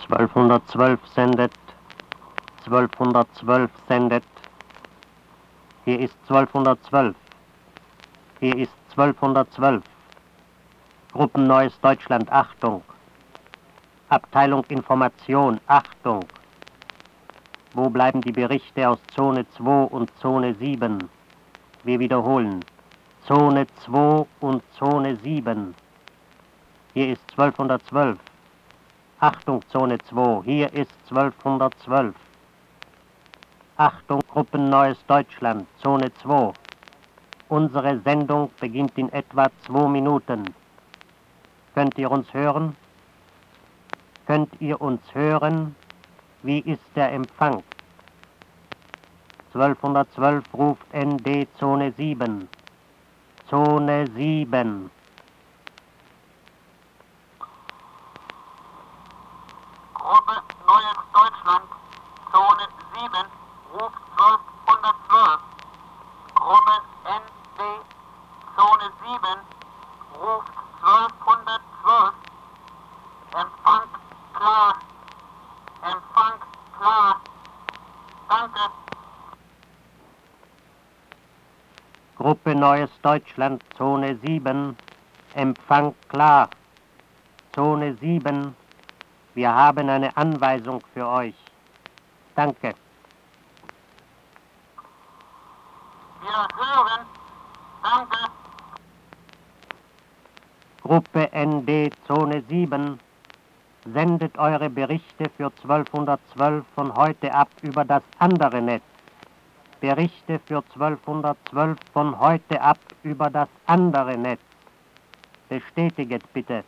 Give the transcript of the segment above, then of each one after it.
1212 sendet, 1212 sendet. Hier ist 1212. Hier ist 1212. Gruppen Neues Deutschland, Achtung. Abteilung Information, Achtung. Wo bleiben die Berichte aus Zone 2 und Zone 7? Wir wiederholen. Zone 2 und Zone 7. Hier ist 1212. Achtung, Zone 2, hier ist 1212. Achtung, Gruppen Neues Deutschland, Zone 2. Unsere Sendung beginnt in etwa 2 Minuten. Könnt ihr uns hören? Könnt ihr uns hören? Wie ist der Empfang? 1212 ruft ND Zone 7. Zone 7. Gruppe Neues Deutschland, Zone 7, ruft 1212. Gruppe ND, Zone 7, ruft 1212. Empfang klar. Empfang klar. Danke. Gruppe Neues Deutschland, Zone 7. Empfang klar. Zone 7. Wir haben eine Anweisung für euch. Danke. Wir hören. Danke. Gruppe ND Zone 7. Sendet eure Berichte für 1212 von heute ab über das andere Netz. Berichte für 1212 von heute ab über das andere Netz. Bestätiget bitte.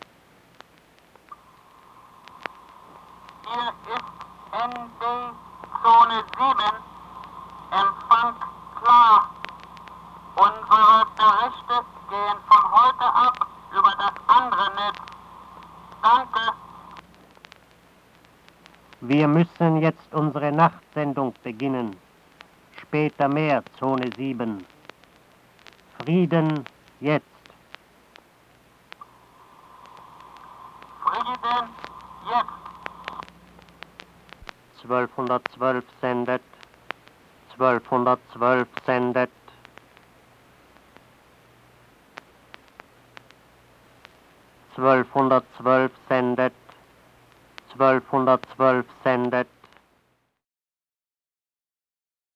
Hier ist ND Zone 7. Empfang klar. Unsere Berichte gehen von heute ab über das andere Netz. Danke. Wir müssen jetzt unsere Nachtsendung beginnen. Später mehr, Zone 7. Frieden jetzt. Frieden jetzt. 1212 sendet. 1212 sendet. 1212 sendet. 1212 sendet.